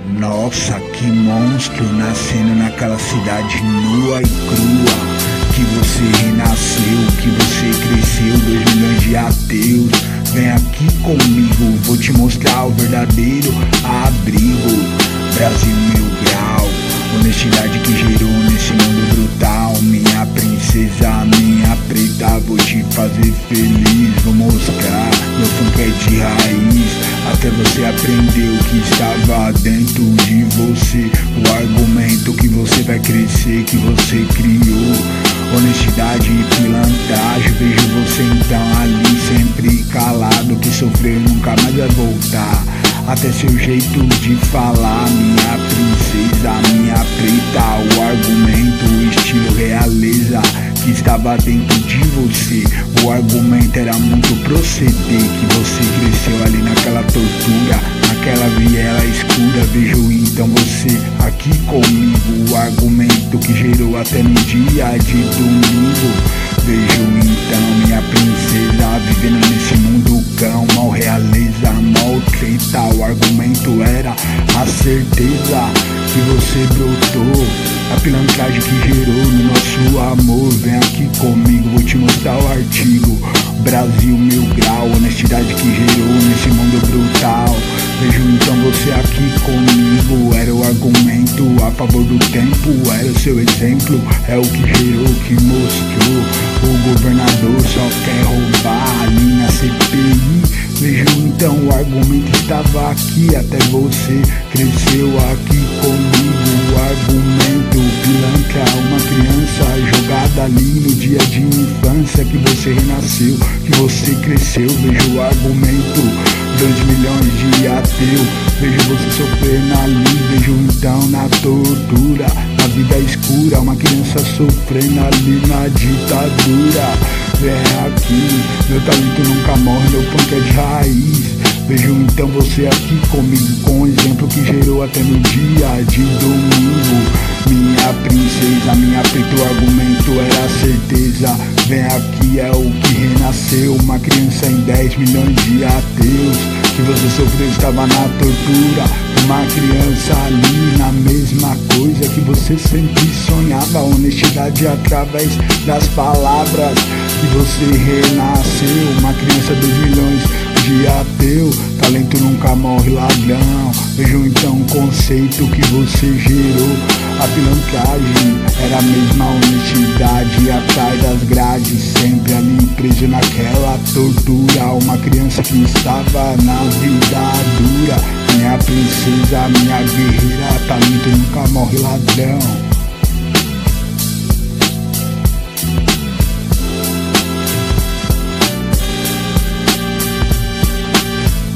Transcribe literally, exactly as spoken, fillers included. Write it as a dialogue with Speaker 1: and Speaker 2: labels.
Speaker 1: Nossa, que monstro nascendo naquela cidade nua e crua. Que você renasceu, que você cresceu, dois milhões de ateus. Vem aqui comigo, vou te mostrar o verdadeiro abrigo. Brasil mil grau, honestidade que gerou nesse mundo brutal. Minha princesa, minha preta, vou te fazer feliz. Vou mostrar, meu funk é de raiz, até você aprender o que estava dentro de você. O argumento que você vai crescer, que você criou. Honestidade e pilantragem, vejo você então ali sempre calado, que sofreu e nunca mais vai voltar. Até seu jeito de falar, minha princesa, minha preta. O argumento, o estilo realeza que estava dentro de você. O argumento era muito proceder, que você cresceu ali naquela tortura, naquela viela escura. Vejo então você aqui comigo, o argumento que gerou até no dia de domingo. Vejo então minha princesa vivendo nesse mundo cão, mal realeza, mal treta. O argumento era a certeza que você brotou, a pilantragem que gerou no nosso amor. Vem aqui comigo, vou te mostrar o artigo. Brasil mil grau, honestidade que gerou nesse mundo brutal. Vejo então você aqui comigo, era o argumento a favor do tempo, era o seu exemplo, é o que gerou, que mostrou. O governador só quer roubar ali na C P I. Vejo então o argumento estava aqui, até você cresceu aqui comigo. O argumento pilantra, uma criança jogada ali no dia de infância, que você renasceu, que você cresceu. Vejo o argumento, dois milhões de ateu. Vejo você sofrendo ali, vejo então na tortura, na vida escura, uma criança sofrendo ali na ditadura. Vem aqui, meu talento nunca morre, meu funk é de raiz. Vejo então você aqui comigo, com um exemplo que gerou até no dia de domingo. Minha princesa, minha preta, o argumento era a certeza. Vem aqui, é o que renasceu, uma criança em dez milhões de ateus. Que você sofreu, estava na tortura, uma criança ali na mesma coisa que você sempre sonhava. Honestidade através das palavras, que você renasceu, uma criança, dois milhões de ateu. Talento nunca morre, ladrão. Vejo então o conceito que você gerou. A pilantragem era a mesma honestidade atrás das grades, sempre ali preso naquela tortura. Uma criança que estava na vida dura. Minha princesa, minha guerreira, talento nunca morre, ladrão.